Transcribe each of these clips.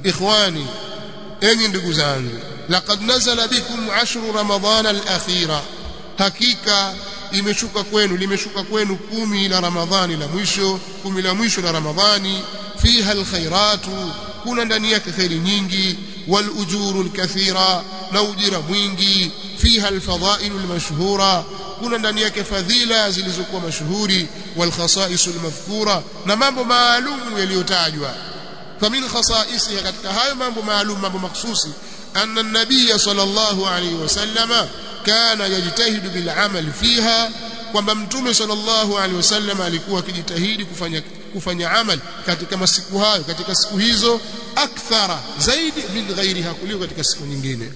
ikhwani enyi ndugu zangu laqad nazala bikum ashru ramadhana al-akhira hakika limeshuka kwenu 10 la ramadhani la mwisho 10 la mwisho la ramadhani fiha alkhairatu kuna ndani yake khairi nyingi wal ujuru alkathira na ujira mwingi fiha alfadhailu almashhura kuna ndani yake fadhila zilizokuwa mashuhuri wal khasa'is almadhkura na mambo maalum yaliyotajwa famin khasaisiha katika hayo mambo maalum mambo mahsusi anna an-nabiy sallallahu alayhi wasallama kana yajtahidu bil amal fiha kwamba mtume sallallahu alaihi wasallam alikuwa akijitahidi kufanya amal katika masiku hayo katika siku hizo akthara zaidi min ghairiha kuliko katika siku nyingine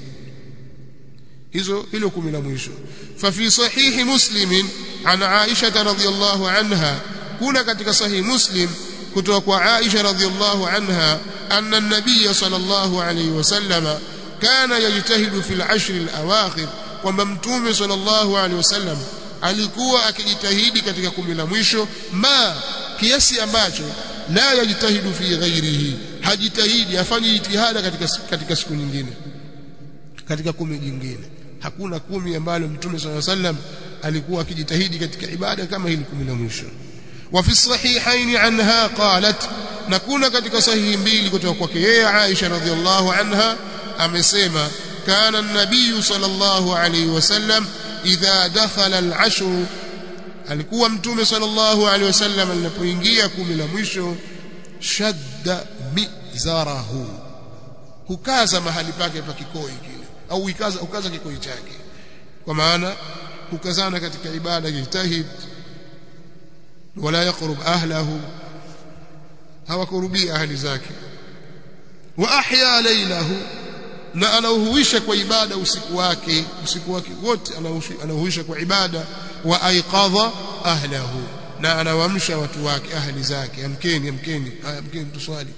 hizo hilo 10 la mwisho fa fi sahih muslim an aisha radhiyallahu anha kuna katika sahih muslim kutoka kwa aisha radhiyallahu anha anna an-nabiy sallallahu alaihi wasallam kana yajtahidu fil ashr al-awakhir kwamba mtume sallallahu alaihi wasallam alikuwa akijitahidi katika 10 la mwisho kiasi ambacho la yajtahidu fi ghairihi hajitahidi afanye jitihada katika siku nyingine katika 10 nyingine hakuna 10 ambalo mtume sallallahu alaihi wasallam alikuwa akijitahidi katika ibada kama hili 10 la mwisho wa fi sahihaini anha qalat na kuna katika sahihi mbili kutoka kwake yeye Aisha radhiallahu anha amesema كان النبي صلى الله عليه وسلم إذا دخل العشر alikuwa mtume sallallahu alaihi wasallam alipoingia 10 la mwisho shadda mizarahu hukaza mahali pake pa kikoi kile au ukaza kikoi chake kwa maana hukazana katika ibada yajtahid wala yaqrub ahlahu hawakurubi ahli zake wa ahya laylahu na anauhuisha kwa ibada usiku wake wote anauhuisha kwa ibada wa aiqadha ahlahu na anawaamsha watu wake ahli zake amkeni tuswali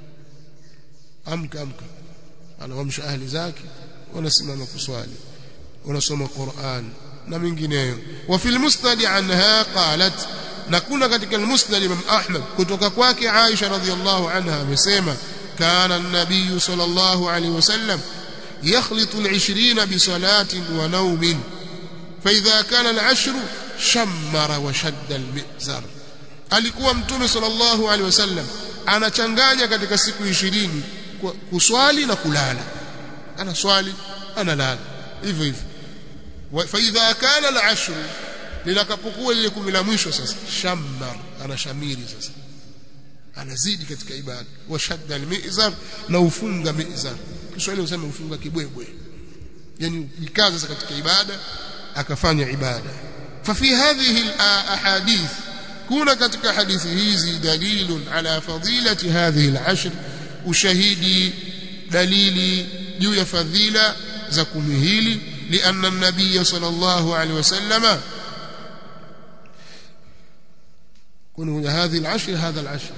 amka anawaamsha ahli zake wanasimama kuswali wanasoma Qur'an na mengineyo wa fil musnad anha qalat na kuna katika al-musnad Imam Ahmad kutoka kwake Aisha radhiyallahu anha amesema كان النبي صلى الله عليه وسلم يخلط 20 بصلاة ونوم فإذا كان العشر شمر وشد المئزر alikuwa mtume sallallahu alaihi wasallam anachanganya katika siku 20 kuswali na kulala anaswali analala hivyo fa idha kana al-ashr lilakapokuwa ile 10 la mwisho sasa shammar anashamiri sasa anazidi katika ibada washadda al-mi'zar na ufunga mi'zar Kiswahili usema ufunga kibwebwe yani ikaza katika ibada akafanya ibada fa fi hadhihi al-ahadith kuna katika hadithi hizi dalilun ala fadilati hadhihi al-ashr ushahidi dalili juu ya fadhila za 10 hili lianna an-nabiy sallallahu alaihi wasallam kuna hadhihi al-ashr hadha al-ashr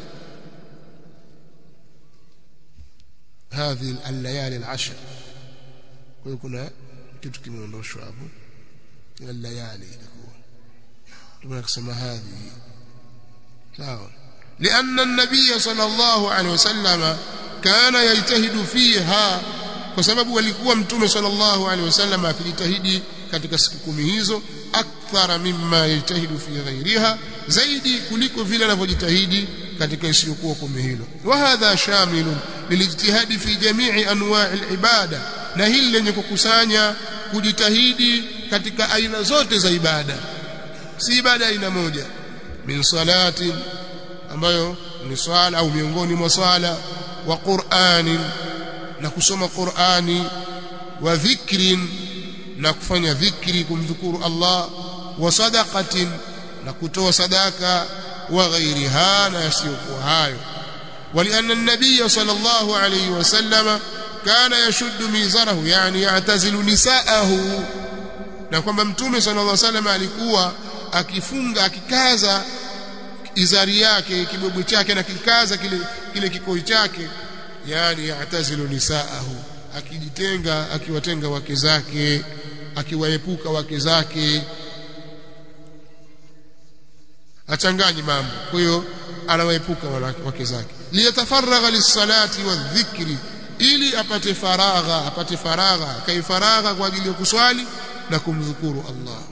هذه الليالي العشر ويكون kitu kimeondoshwa hapo الليالي itakuwa tunasema هذه sawa لان النبي صلى الله عليه وسلم كان يجتهد فيها kwa sababu alikuwa mtume sallallahu alaihi wasallam akijitahidi katika siku 10 hizo akthara mimma yajtahidu fi ghairiha zaidi kuliko vile anavyojitahidi katika isiyokuwa 10 hilo wa hadha shamilun lilijtihadi fi jami'i anwa'i al-ibada na hili lenye kukusanya kujitahidi katika aina zote za ibada si ibada aina moja min salati ambayo ni swala au miongoni mwa swala wa Qur'ani na kusoma Qur'ani wa dhikrin na kufanya dhikri kumdhukuru Allah wa sadaqatin na kutoa sadaka wa ghairiha na yasiyokuwa hayo ولأن النبي صلى الله عليه وسلم كان يشد ميزره يعني يعتزل نساءه na kwamba mtume sallallahu alaihi wasallam alikuwa akifunga akikaza izari yake kibwebwe chake na kikaza kile kikoi chake yani yatazilu nisaahu akijitenga akiwatenga wake zake akiwaepuka wake zake achanganyi mambo. Kwa hiyo anawaepuka wake zake. Liyatafaragha lis-salati wadh-dhikri, ili apate faragha kaifaragha kwa ajili ya kuswali na kumdhukuru Allah.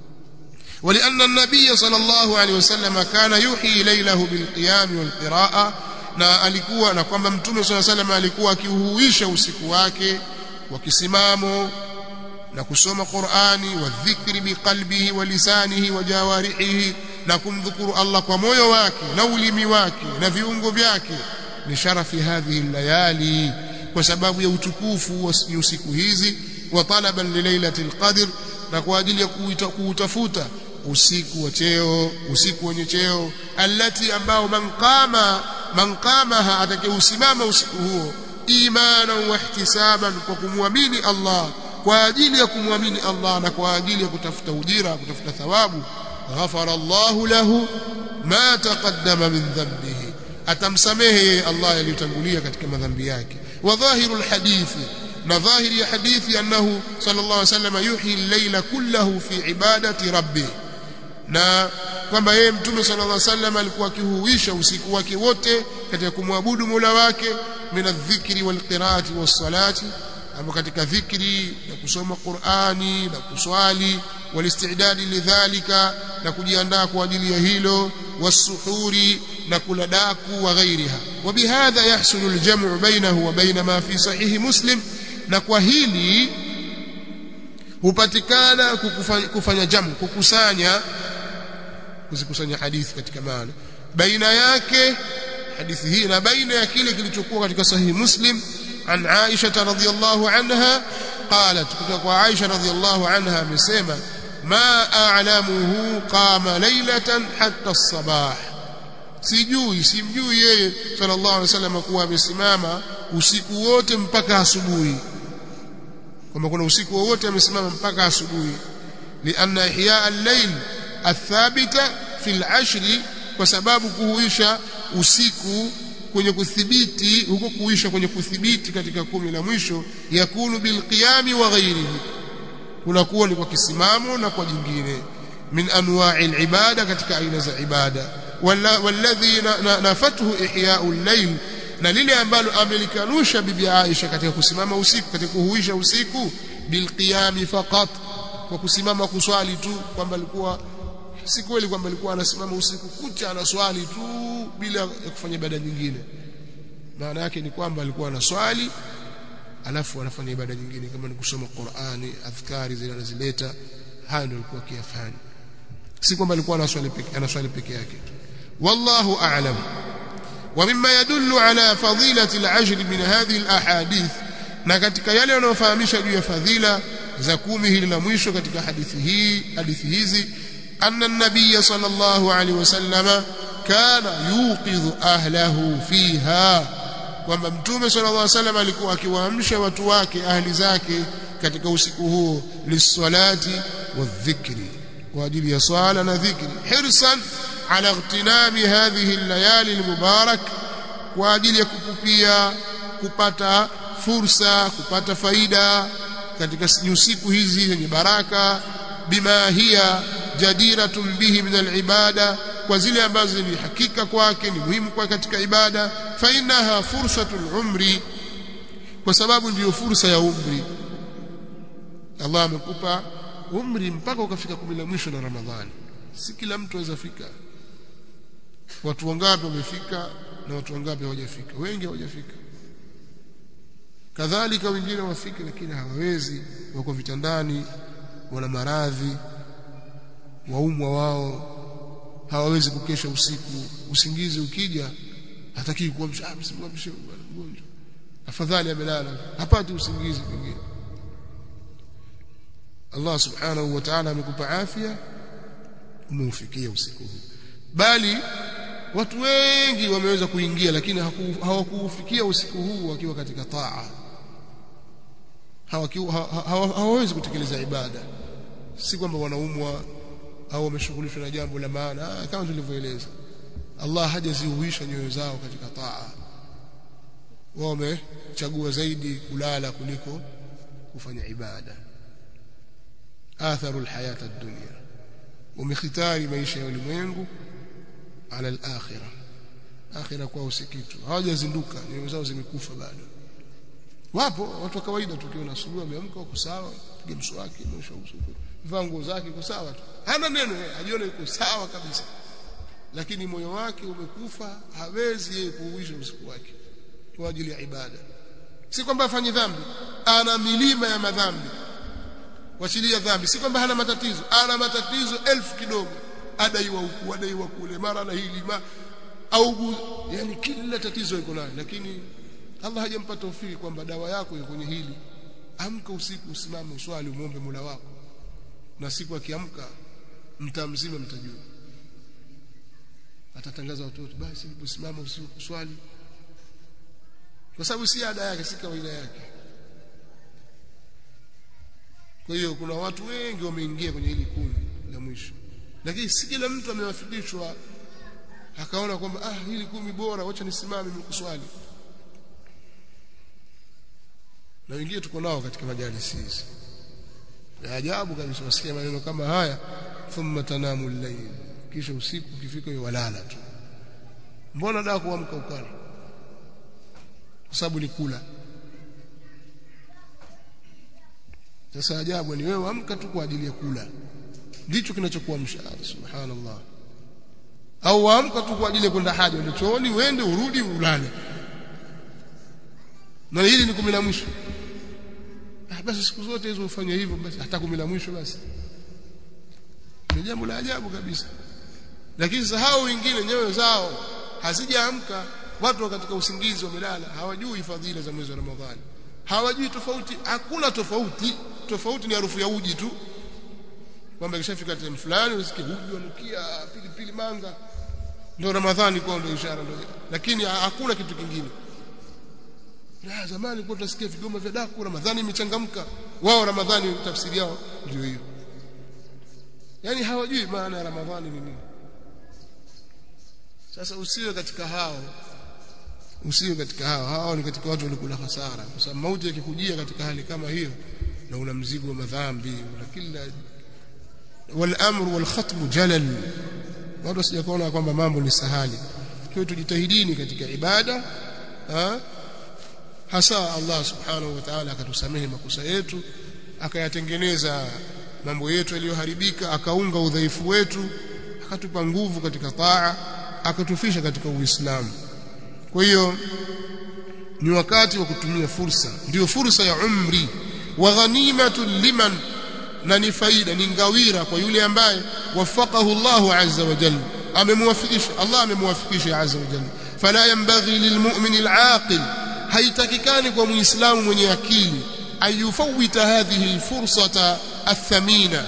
ولأن النبي صلى الله عليه وسلم كان يحيي ليله بالقيام والقراءة, na alikuwa na kwamba mtume صلى الله عليه وسلم alikuwa akiuhuisha usiku wake wa kisimamo na kusoma Qur'ani, wa dhikri biqalbihi wa lisanihi wa jawarihi, na kumdhukuru Allah kwa moyo wake na ulimi wake na viungo vyake, ni sharafi hadhihi layali, kwa sababu ya utukufu wa usiku hizi, wa talaban li lailatul qadr, na kwa ajili ya kuutafuta usiku wa cheo, usiku wenye cheo, allati ambao man qamaha, atakayeusimama usiku huo, imanan wa ihtisaban, kwa kumwamini Allah, kwa ajili ya kumwamini Allah na kwa ajili ya kutafuta ujira, kutafuta thawabu, ghafara Allahu lahu ma taqaddama min dhanbihi, atamsamehe Allah yaliyotangulia katika madhambi yake. Wa dhahirul hadithi, na dhahiri ya hadithi, annahu sallallahu alaihi wasallam yuhyi al-layla kullahu fi ibadati rabbih, na kwamba yeye mtume sallallahu alaihi wasallam alikuwa akihuisha usiku wake wote katika kumwabudu Mola wake, min adh-dhikri wal qiraati was salati, ama katika dhikri na kusoma Qur'ani na kuswali, wal istidadi lidhalika, na kujiandaa kwa ajili ya hilo, wasuhuri, na kula daku, wa ghairiha. Wa bihadha yahsulu al-jam'u bainahu wa baina ma fi sahih Muslim, na kwa hili hupatikana kufanya jamu, kuzikusanya hadithi katika maana baina yake hadithi hii na baina ya kile kilichokuwa katika sahih Muslim. An Aisha radhiyallahu anha qalat, kutoka kwa Aisha radhiyallahu anha amesema, ma a'lamuhu qama laylatan hatta as-sabah, simjui yeye sallallahu alaihi wasallam kuwa amesimama usiku wote mpaka asubuhi, kama kuna usiku wote amesimama mpaka asubuhi. Lianna ihya al-layl athabita fi al-ashri, kwa sababu kuhuisha usiku kwenye kuthibiti huko, kuisha kwenye kuthibiti katika 10 la mwisho, yakunu bilqiyami wa ghairihi, kunakuwa ni kwa kisimamo na kwa jingine, min anwa'i al-ibada, katika aina za ibada. Walladhi nafathu ihya'u al-layl, na lile ambalo amelikanusha bibi Aisha katika kusimama usiku, katika kuhuisha usiku, bilqiyami faqat, kwa kusimama kuswali tu, kwamba alikuwa si kweli kwamba alikuwa anasimama usiku kucha anaswali tu bila ya kufanya ibada nyingine. Maana yake ni kwamba alikuwa anaswali alafu anafanya ibada nyingine, kama ni kusoma Qur'ani, adhkari zile anazileta, hayo ndio alikuwa akiyafanya, si kwamba alikuwa anaswali peke yake. Wallahu a'lam. Wa mimma yadullu ala fadilati al-ajr min hadhihi al-ahadith, na katika yale yanayofahamisha juu ya fadhila za 10 hili la mwisho katika hadithi hizi, anna an-nabiy sallallahu alaihi wasallam kana yuqidhu ahlahu fiha, kwamba mtume sallallahu alaihi wasallam alikuwa akiwaamsha watu wake, ahli zake, katika usiku huo, lis-salati wadh-dhikri, kwa ajili ya swala na dhikri, hirsan ala ightinami hadhihi al-layali al-mubarak, kwa ajili ya kupupia kupata fursa, kupata faida katika usiku hizi zenye baraka, bima hiya jadiratun bihi min al-ibada, kwa zile ambazo ni hakika kwake, ni muhimu kwa katika ibada. Fa innaha fursatul umri, kwa sababu ndiyo fursa ya umri. Allah amekupa umri mpaka ukafika 10 la mwisho la Ramadhani, si kila mtu aweza fika. Watu wangapi wamefika na watu wangapi hawajafika? Wengi hawajafika. Kadhalika wengine wafike lakini hawawezi, wako vitandani, wana maradhi, waumwa wao, hawawezi kukesha usiku. Usingizi ukija hataki kuamsha, msimwamshe mgonjwa, afadhali amelala, hapati usingizi pengine. Allah subhanahu wa ta'ala amekupa afya, umeufikia usiku huu. Bali watu wengi wameweza kuingia lakini hawakuufikia usiku huu wakiwa katika taa, hawawezi kutekeleza ibada, si kwamba wanaumwa au wameshughulishwa na jambo la maana, kama tulivyoeleza. Allah hajazihuisha nyoyo zao katika taa, wao wamechagua zaidi kulala kuliko kufanya ibada. Atharul hayata ad-dunya, wamekhitari maisha ya ulimwengu ala al-akhirah. Akhira kwa usikitu, hawajazinduka, nyoyo zao zimekufa bado. Wapo watu wa kawaida tukiona asubuhi ameamka uko sawa, piga mswaki, mwisho usiku, vaa nguo zake uko sawa tu, hana neno, ajiona yuko sawa kabisa, lakini moyo wake umekufa, hawezi yeye kuuisha usiku wake kwa ajili ya ibada. Si kwamba afanye dhambi, ana milima ya madhambi, wachilia dhambi. Si kwamba hana matatizo, ana matatizo elfu kidogo, adaiwa huku, adaiwa kule, mara na hili au yani kila tatizo liko nayo, lakini Allah hajampa taufiki kwamba dawa yako iko kwenye hili. Amka usiku, usimame, uswali, umuombe Mola wako, na siku akiamka mtamzima mtajua. Atatangaza watoto, basi usimame usiku uswali, kwa sababu si ada yake, si kawaida yake. Kwa hiyo kuna watu wengi wameingia kwenye hili kundi la mwisho, lakini si kila mtu amewafikishwa akaona kwamba hili 10 bora, wacha nisimame nikuswali. Na wengine tuko nao katika majalisi hizi, na ajabu kabisa wasikia maneno kama haya, thumma tanamu al-layl, kisha usiku ukifika wewe walala tu. Mbona daa kuamka ukali? Kwa sababu ni kula. Sasa ajabu ni wewe amka tu kwa ajili ya kula, ndicho kinachokuamsha. Subhanallah. Au amka tu kwa ajili ya kwenda haja, ndio chooni uende urudi ulale, na hili ni 10 la mwisho. Basi siku zote hizo ufanye hivyo, basi hata 10 la mwisho basi. Ni jambo la ajabu kabisa. Lakini sahau wengine nyoyo zao hazijaamka, watu katika usingizi wamelala, hawajui fadhila za mwezi wa Ramadhani, hawajui tofauti. Hakuna tofauti ni harufu ya uji tu, kwamba kishafika time fulani usikie uji unukia pilipili manga, ndio Ramadhani kwa ndio ishara ndio, lakini hakuna kitu kingine. Na zamani kwa tutasikia vigoma vya daku, Ramadhani imechangamka. Wao Ramadhani tafsiri yao ndio hiyo, yani hawajui maana ya Ramadhani ni nini. Sasa usiwe katika hao, hao ni katika watu walikula hasara, kwa sababu mauti yakikujia katika hali kama hiyo, na una mzigo wa madhambi, una kila والامر والختم جلل. watu sijakuona kwamba mambo ni sahali. Kwa hiyo tujitahidini katika ibada, hasa Allah subhanahu wa ta'ala akatusamehe makosa yetu, akayatengeneza mambo yetu yaliyoharibika, akaunga udhaifu wetu, akatupa nguvu katika taa, akatufisha katika Uislamu. Kwa hiyo ni wakati wa kutumia fursa, ndio fursa ya umri, wa ghanimatu liman, na ni faida, ni ngawira kwa yule ambaye wafaqahu Allahu azza wa jalla, amemwafikisha Allah, amemwafikisha azza wa jalla. Fala yanbaghi lilmu'min al'aqil, haitakikani kwa muislamu mwenye akili, ayufawita hadhihi alfursata athamina,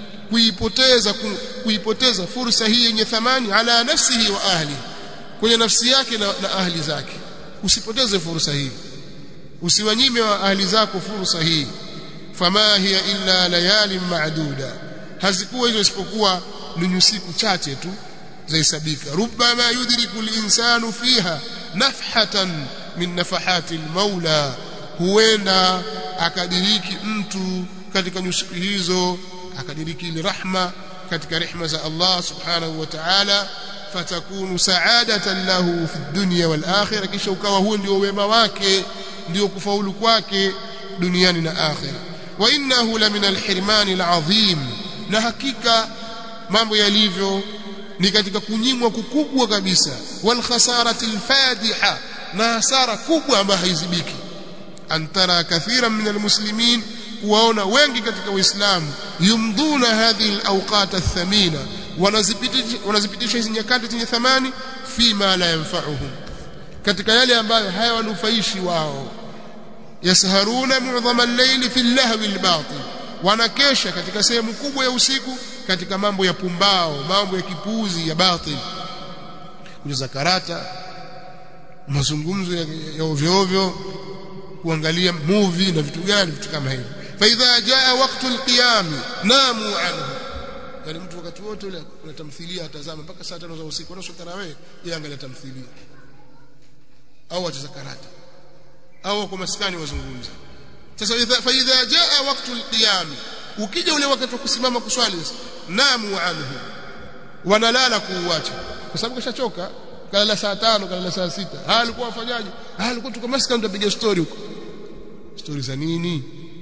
kuipoteza fursa hii yenye thamani, ala nafsihi wa ahli, kwenye nafsi yake na ahli zake. Usipoteze fursa hii, usiwanyime wa ahli zako fursa hii. Fama hiya illa layalin ma'duda, hazikuwa hizo isipokuwa ni siku chache tu zahesabika. Rubbama yudriku al-insanu fiha nafhatan min nafahati al-maula, huenda akadiriki mtu katika nyusiku hizo, akadiriki ile rahma katika rehema za Allah subhanahu wa ta'ala, fatakunu sa'adatan lahu fi dunya wal akhirah, kisha ukawa huo ndio wema wake, ndio kufaulu kwake duniani na akhirah. Wa innahu la min al-hirman al-azim, na hakika mambo yalivyo ni katika kunyimwa kukubwa kabisa, wal khasarati al-fadiha, na hasara kubwa ambayo haizibiki. Antara kathiran min al-muslimin, kuwaona wengi katika Uislamu, yumduna hadhihi al-awqat ath-thamina, wanazipitisha hizi nyakati zenye thamani, fima la yanfa'uhum, katika yale ambayo hayawanufaishi wao. Yasharuna mu'dhama al-layli fi al-lahwi al-batil, wanakesha katika sehemu kubwa ya usiku katika mambo ya pumbao, mambo ya kipuzi ya batil, kucheza karata, mazungumzo ya ovyo ovyo, kuangalia movie na vitu gani, vitu kama hivyo. Fa idha jaa waqtu al-qiyam namu anhu, yani mtu wakati wote ule kuna tamthilia atazama mpaka saa 5 za usiku, anasoma tarawih, yeye angalia tamthilia au acheza karata au kwa maskani wazungumza. Sasa fa idha jaa waqtu al-qiyam, ukija ule wakati wa kusimama kuswali, namu anhu, wanalala kuuacha. kwa sababu kashachoka, kalala saa 5 kalala saa 6. Alikuwa afanyaje? Alikuwa tuko maskani tupiga story huko. Story za nini?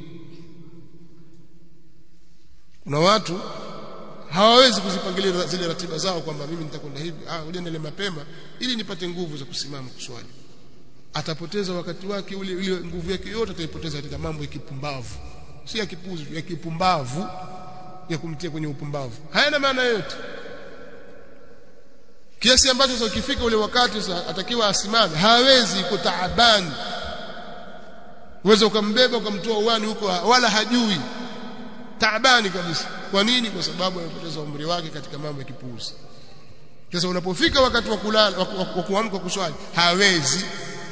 Kuna watu hawawezi kuzipangilia zile ratiba zao kwamba mimi nitakwenda hivi, ngoja niende mapema ili nipate nguvu za kusimama kuswali. Atapoteza wakati wake ile nguvu yake yote ataipoteza katika mambo ya kipumbavu, si ya kipuzi, ya kipumbavu, ya kumtia kwenye upumbavu. Hayana maana yote. Kiasi ambacho sasa ukifika ule wakati sasa atakiwa asimame, hawezi, kutaabani. Uweze ukambeba ukamtoa uwani huko wala hajui. Taabani kabisa. Kwa nini? Kwa sababu amepoteza umri wake katika mambo ya kipuuzi. Sasa unapofika wakati wa kulala, wa kuamka kuswali, hawezi.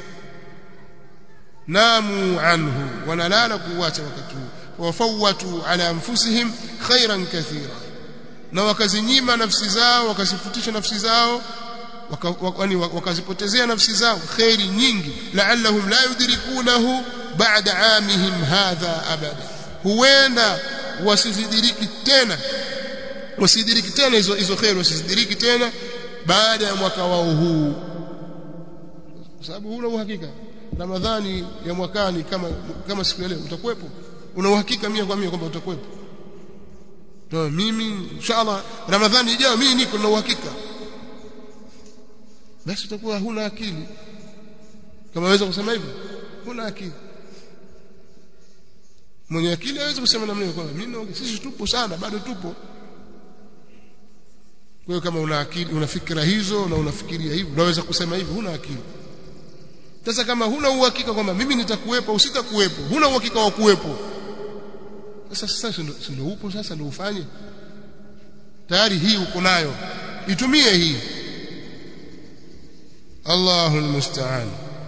Namu anhu, wanalala kuacha wakati huu. Wafawatu ala anfusihim khairan kathira, na wakazinyima nafsi zao, wakazifutisha nafsi zao, wakazipotezea nafsi zao khairi nyingi. La'allahum la yudrikunahu ba'da amihim hadha abada, huenda wasizidiriki tena hizo khairi, wasizidiriki tena baada ya mwaka wao huu, kwa sababu huna uhakika Ramadhani ya mwakani kama siku ya leo utakuwepo. Una uhakika 100% kwamba utakuwepo? Ndio, mimi inshallah Ramadhani ijayo mimi niko na uhakika. Basi utakuwa huna akili. Kama waweza kusema hivyo, huna akili. Mwenye akili hawezi kusema namna hiyo kwamba mimi sisi tupo sana, bado tupo. Kwa hiyo kama una akili, una fikra hizo na unafikiria hivyo, unaweza kusema hivyo, huna akili. Sasa kama huna uhakika kwamba mimi nitakuwepo au sitakuwepo, huna uhakika wa kuwepo, sasa ndio upo, sasa ndio ufanye. Tayari hii uko nayo, itumie hii. Allahu almusta'an.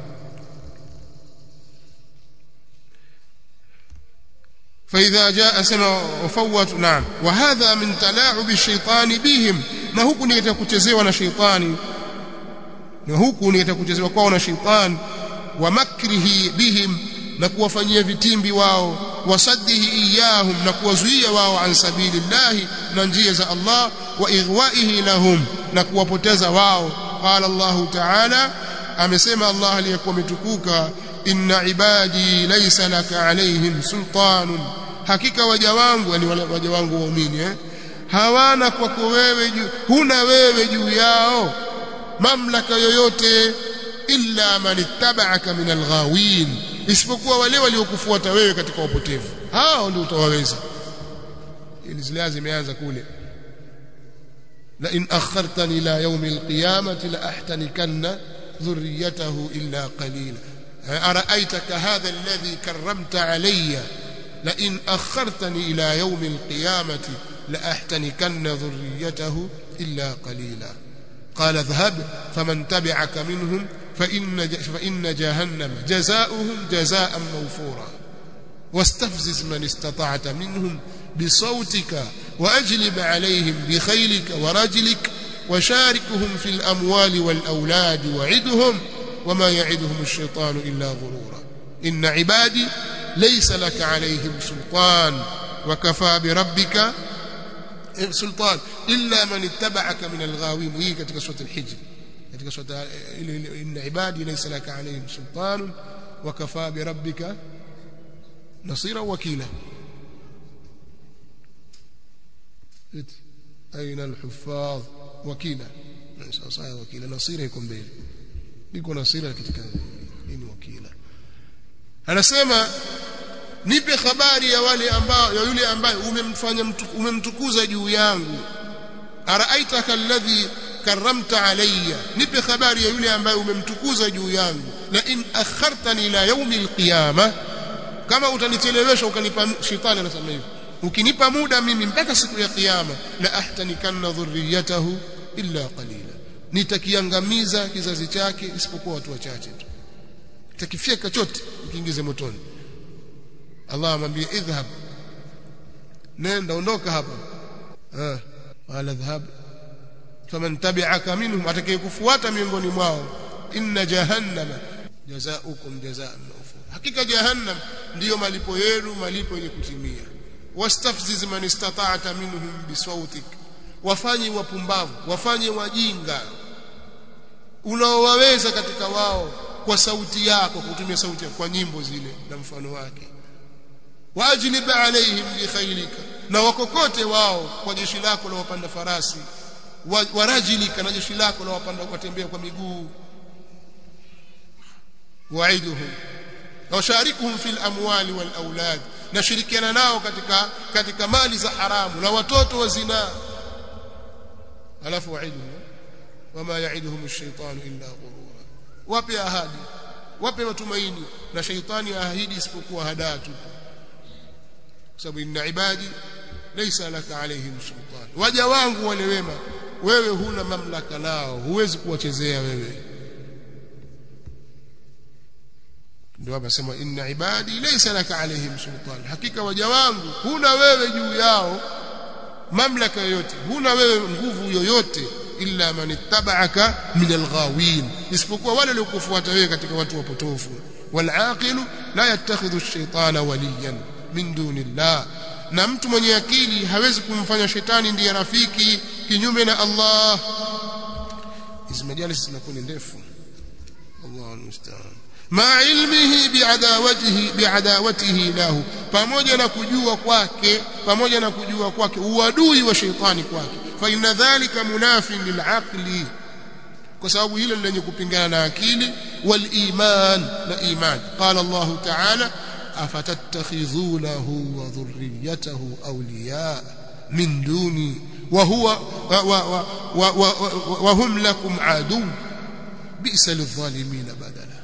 فإذا جاء سنة وفوت نعم وهذا من تلاعب الشيطان بهم, na huku ni kuchezewa na shaitani, na huku ni kuchezewa kwao na shaitani, wa makrihi bihim, na kuwafanyia vitimbi wao, wasaddihi iyahum, na kuwazuia wao an sabilillahi, na njia za Allah, wa ighwaihi lahum, na kuwapoteza wao. Qala Allah ta'ala, amesema Allah aliyekuwa mtukuka, inna ibadi laysa laka alayhim sultanun, hakika waja wangu, yani waja wangu waumini, hawana kwako wewe, huna wewe juu yao mamlaka yoyote, illa man ittaba'aka min alghawin, isipokuwa wale waliokufuata wewe katika upotevu, hao ndio utawaweza. Ili zile zimeanza kule, la in akhartani ila yawm alqiyamati la ahtanikanna dhurriyyatahu illa qalila, ara'aytaka hadha alladhi karramta alayya la in akhartani ila yawm alqiyamati la ahtanikanna dhurriyyatahu illa qalila. قال اذهب فمن تبعك منهم فإن جهنم جزاؤهم جزاء موفورا واستفزز من استطعت منهم بصوتك وأجلب عليهم بخيلك ورجلك وشاركهم في الأموال والأولاد وعدهم وما يعدهم الشيطان إلا غرورا إن عبادي ليس لك عليهم سلطان وكفى بربك سلطان إلا من اتبعك من الغاوين. هي katika sura al-Hijr, katika sura inna ibadi laysa laka alayhim sultan wa kafa bi rabbika nasira wakila. aina al-huffaz wakila, sasa wakila, nasira iko mbele, iko nasira katika nini wakila. Anasema nipe habari ya wale ambao, ya yule ambaye umemtukuza juu yangu. Araaitaka alladhi karramta alayya, nipe habari ya yule ambaye umemtukuza juu yangu. La in akhartani ila yawmi alqiyama, kama utanichelewesha ukanipa, shetani anasema hivi, ukinipa muda mimi mpaka siku ya kiyama, la ahtanikanna dhurriyatahu illa qalila, nitakiangamiza kizazi chake isipokuwa watu wachache tu, nitakifyeka chote nikiingize motoni. Allah amwambia idhhab, nenda ondoka hapa. Wala dhhab faman tabi'aka minhum, atakayekufuata miongoni mwao, inna jahannama jazaa'ukum jazaa'an mawfura, hakika jahannam ndiyo malipo yenu, malipo yenye kutimia. Wastafziz man istata'ta minhum bisawtik, wafanye wapumbavu, wafanye wajinga unaowaweza katika wao kwa sauti yako, kutumia sauti yako kwa nyimbo zile na mfano wake. Wajlib alaihim bi khaylika, na wakokote wao kwa jeshi lako la wapanda farasi, warajilika, na jeshi lako la wapanda kutembea kwa miguu. Wa'iduhum washarikuhum fil amwali wal aulad, na shirikiana nao katika mali za haramu na watoto wa zina. Alafu wa'iduhum wama ya'iduhum ash-shaytanu illa ghurura, wape ahadi, wape matumaini, na shaytani ahidi isipokuwa hadaa tu. Sababu inna ibadi laysa laka alayhim sultan, waja wangu wale wema wewe huna mamlaka nao, huwezi kuwachezea wewe. Ndio hapa sema inna ibadi laysa laka alayhim sultan, hakika waja wangu huna wewe juu yao mamlaka yoyote, huna wewe nguvu yoyote, illa man ittaba'aka min alghawin, isipokuwa wale waliokufuata wewe katika watu wapotofu. Wal aqilu la yattakhidhu ash-shaytana waliyan min dunillah, na mtu mwenye akili hawezi kumfanya shetani ndiye rafiki kinyume na Allah. Hizi majalis zinakuwa ndefu, Allahu musta'an. Ma ilmihi bi'adawatihi lahu, pamoja na kujua kwake uadui wa shetani kwake. Fa inna dhalika munafin lil'aqli, kwa sababu hilo lenye kupingana na akili. Wal iman, na iman. Qala Allah ta'ala afatattakhizunahu wa dhurriyyatahu awliya min duni wa huwa wa hum lakum adu bi'sa lidh-dhalimin badala.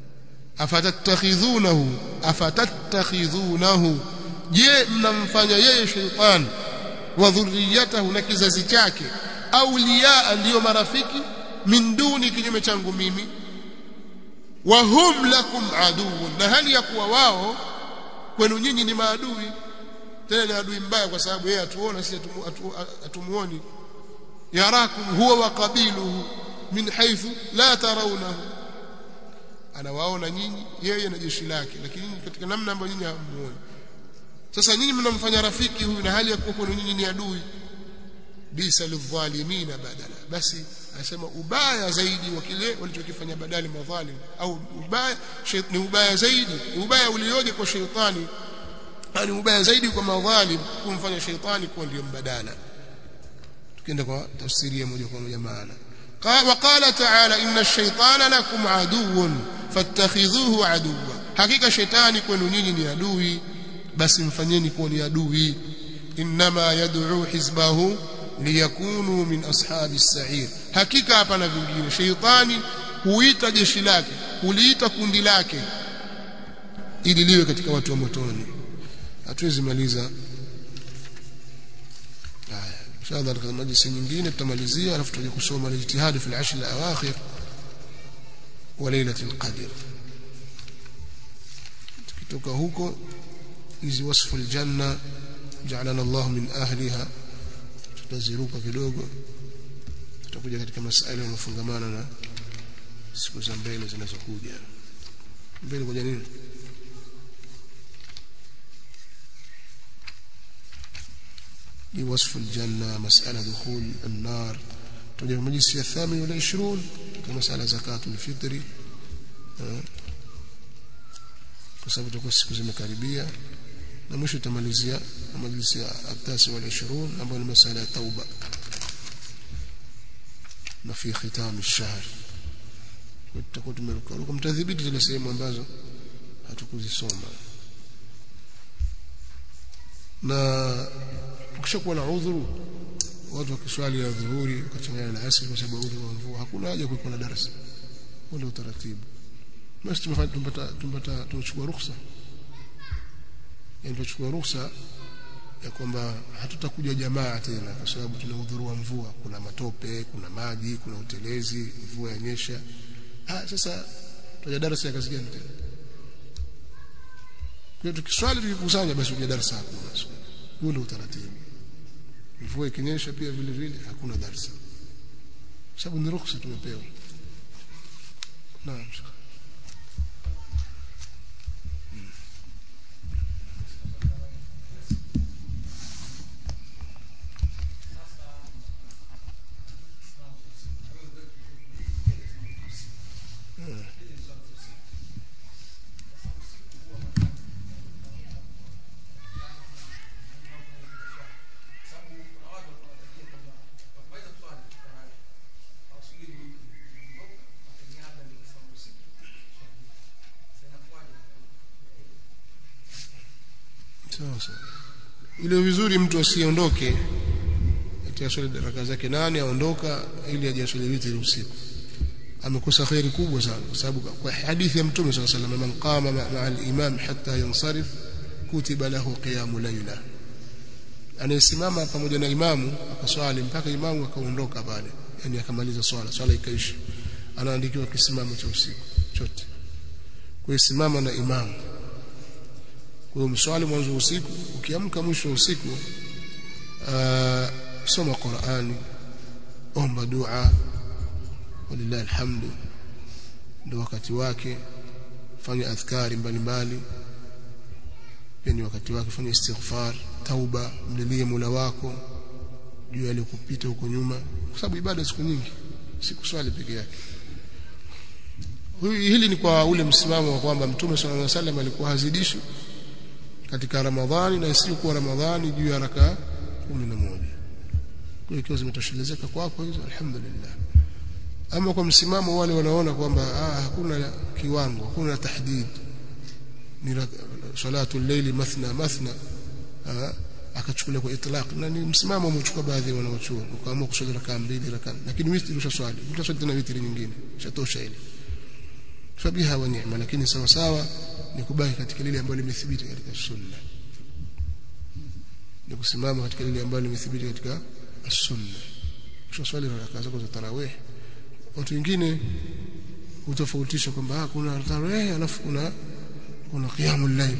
Afatattakhizunahu, je mnamfanya yeye shaytan wa dhurriyyatahu, na kizazi chake, awliya, ndio marafiki, min duni, kinyume changu mimi, wa hum lakum aduun, na hali ya kuwa wao kwenu nyinyi ni maadui. Tena ni adui mbaya, kwa sababu yeye atuona sisi atumuoni. Yarakum huwa wa qabiluhu min haythu la tarawnahu, anawaona nyinyi yeye na jeshi lake, lakini katika namna ambayo nyinyi hamuoni. Sasa nyinyi mnamfanya rafiki huyu na hali ya kuwa kwenu nyinyi ni adui. Bisa lidh-dhalimina badala, basi anasema ubaya zaidi wa kile walichokifanya badali madhalim, au ubaya ni ubaya zaidi, ubaya ulioje kwa shetani, ni ubaya zaidi kwa madhalim kumfanya shetani kuwa ndio mbadala. Tukienda kwa tafsiri moja kwa moja maana. Waqala ta'ala inna ash-shaytana lakum aduwwun fattakhidhuhu aduwwa, hakika shetani kwenu nyinyi ni adui, basi mfanyeni kuwa ni adui. Inma yad'u hizbahu liyakunu min ashabi as-sa'ir, hakika hapana vingine, shetani huita jeshi lake, huliita kundi lake ili liwe katika watu wa motoni. Hatuwezi maliza haya, inshallah katika majlisi nyingine tutamalizia, alafu tuje kusoma al-ijtihad fi al-ashr al-awakhir wa laylatul qadr. Tukitoka huko hizi wasfu al-janna ja'alana Allah min ahliha, tutaziruka kidogo, tutakuja katika masuala yanayofungamana na siku za mbele zinazokuja. Mbele kwa nini? Ni wasfu aljanna, masala dukhul an-nar. Tutakuja majlisi ya 28 kama masala zakatul fitri, kwa sababu tutakuwa siku zimekaribia, na mwisho tutamalizia majlisi ya 29 ambayo ni masala ya tauba na fi khitam ash-shahr. Tutakuwa tumeruka mtadhibiti zile sehemu ambazo hatukuzisoma, na ukishakuwa na udhuru, watu wakiswali ya dhuhuri wakachanganya na asri kwa sababu udhuru wa mvua, hakuna haja kuwa na darasa, ndio utaratibu. Basi tumechukua ruhusa, tunachukua ruhusa ya kwamba hatutakuja jamaa tena, kwa sababu tuna udhuru wa mvua, kuna matope, kuna maji, kuna utelezi, mvua yanyesha. Sasa tutaja darasa ya kazi gani tena? Kwa tukiswali tukikusanya, basi tutaja darasa hakuna. Huo ndio utaratibu. Mvua ikinyesha pia vile vile hakuna darasa, sababu ni ruhusa tumepewa. Naam. sasa ile vizuri mtu asiondoke ati aswali raka zake 8 aondoka ili aje aswali witri usiku amekosa khairi kubwa sana kwa sababu kwa hadithi ya mtume sallallahu alayhi wasallam man qama ma'a al-imam hatta yansarif kutiba lahu qiyamul layla anayesimama pamoja na imamu akaswali mpaka imamu akaondoka pale yani akamaliza swala ikaisha anaandikiwa kisimamo cha usiku chote kwa simama na imamu kwa mswali mwanzo usiku ukiamka mwisho usiku soma Qur'ani omba dua walillahi alhamdu ndio wakati wake fanya adhkari mbalimbali yani wakati wake fanya istighfar tauba mlilie Mola wako juu aliyokupita huko nyuma kwa sababu ibada siku nyingi siku swali peke yake hili ni kwa ule msimamo wa kwamba Mtume sallallahu alaihi wasallam alikuwa hazidishi katika Ramadhani na sio kwa Ramadhani juu ya raka 11 kwa hiyo zimetoshelezeka kwako hizo alhamdulillah ama kwa msimamo wale wanaona kwamba hakuna kiwango hakuna tahdid ni salatu al-layli mathna akachukulia kwa itlaq na ni msimamo umechukua baadhi ya wanaochuo ukaamua kuswali raka 2 raka lakini witri ushaswali utaswali tena witri nyingine shatosha ile fabiha wa ni'ma lakini sawa sawa ni kubaki katika lile ambalo limethibiti katika sunna ni kusimama katika lile ambalo limethibiti katika sunna ushaswali raka zako za tarawih watu wengine utofautisha kwamba kuna tarawih alafu kuna qiyamul layl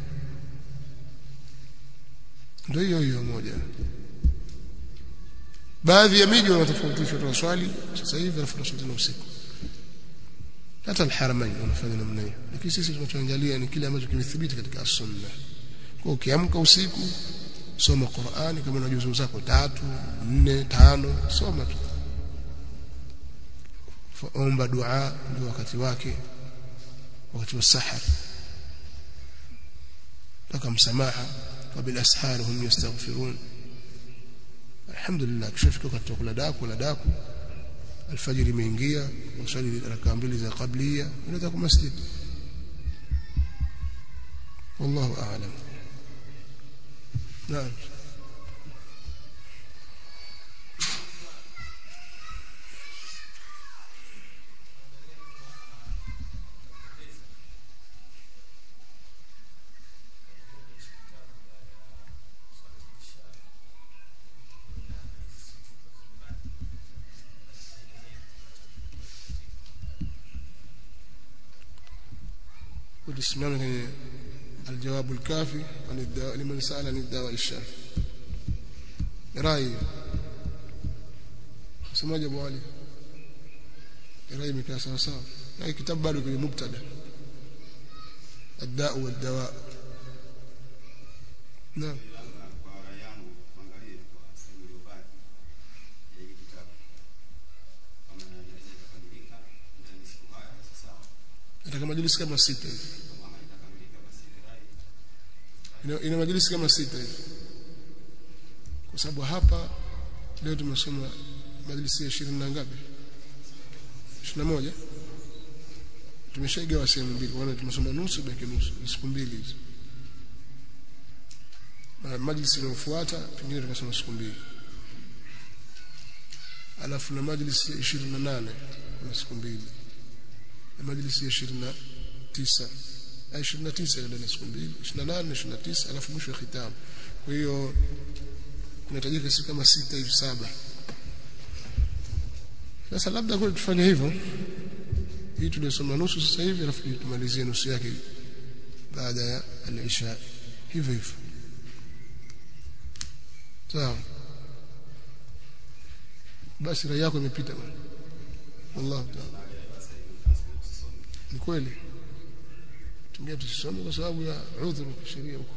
ndio hiyo moja baadhi ya miji wanatofautisha kwa swali sasa hivi alafu swali usiku hata al-haramain wanafanya namna hiyo lakini sisi tunachoangalia ni kile ambacho kimethibiti katika sunna kwa ukiamka usiku soma Qur'ani kama una juzuu zako 3 4 5 soma tu omba dua ndio wakati wake wakati wa sahar taka msamaha وبالاسحار هم يستغفرون الحمد لله كشفت wakati kula daku alfajiri imeingia usali raka 2 za qabliya unataka masjid wallahu a'lam naam وتسمعنا الجواب الكافي عن الدواء لمن سأل عن الدواء الشافي رأي سماج أبو علي رأي مكاسا صار أي كتاب بالك بمبتدا الداء والدواء نعم Nataka majilisi kama 6 hivi. Ina majilisi kama 6 hivi. Kwa sababu hapa leo tumesoma majilisi ya 20 na ngapi? 21. Tumeshaigawa sehemu mbili. Wana tumesoma nusu baki nusu, siku mbili hizo. Na majilisi inayofuata pengine tunasoma siku mbili. Alafu na majilisi 28 na siku mbili. Majlisi ya 29 ndio siku mbili 28 29 alafu mwisho khitam kwa hiyo kunahitajika siku kama 6 hivi 7 sasa labda kwa tufanye hivyo hii tulisoma nusu sasa hivi alafu tumalizie nusu yake baada ya al-isha hivyo sawa basi rai yako imepita bwana wallahu ta'ala ni kweli tungia tusome kwa sababu ya udhuru sheria huko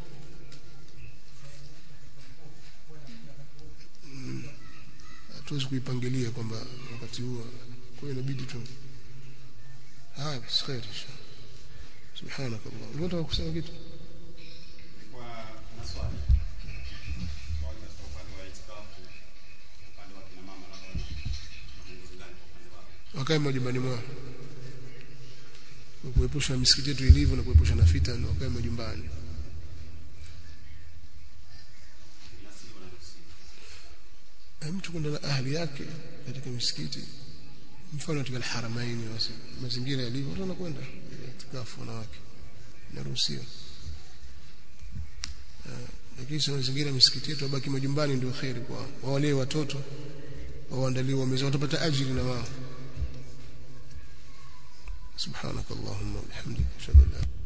hatuwezi kuipangilia kwamba wakati huo kwa hiyo inabidi tu haya basi khair subhanakallah unataka kusema kitu kwa maswali kwa upande wa itikafu upande wa kina mama na wakae majumbani mwao kuepusha misikiti yetu ilivyo na kuepusha na fitna wakae majumbani mtu kwenda na ahli yake katika misikiti mfano katika al-Haramain mazingira yalivyo watu wanakwenda itikafu wanawake inaruhusiwa lakini sio mazingira misikiti yetu baki majumbani ndio khairi kwa wale watoto waandaliwa meza watapata ajiri na wao subhanakallahumma wa bihamdika ashhadu an la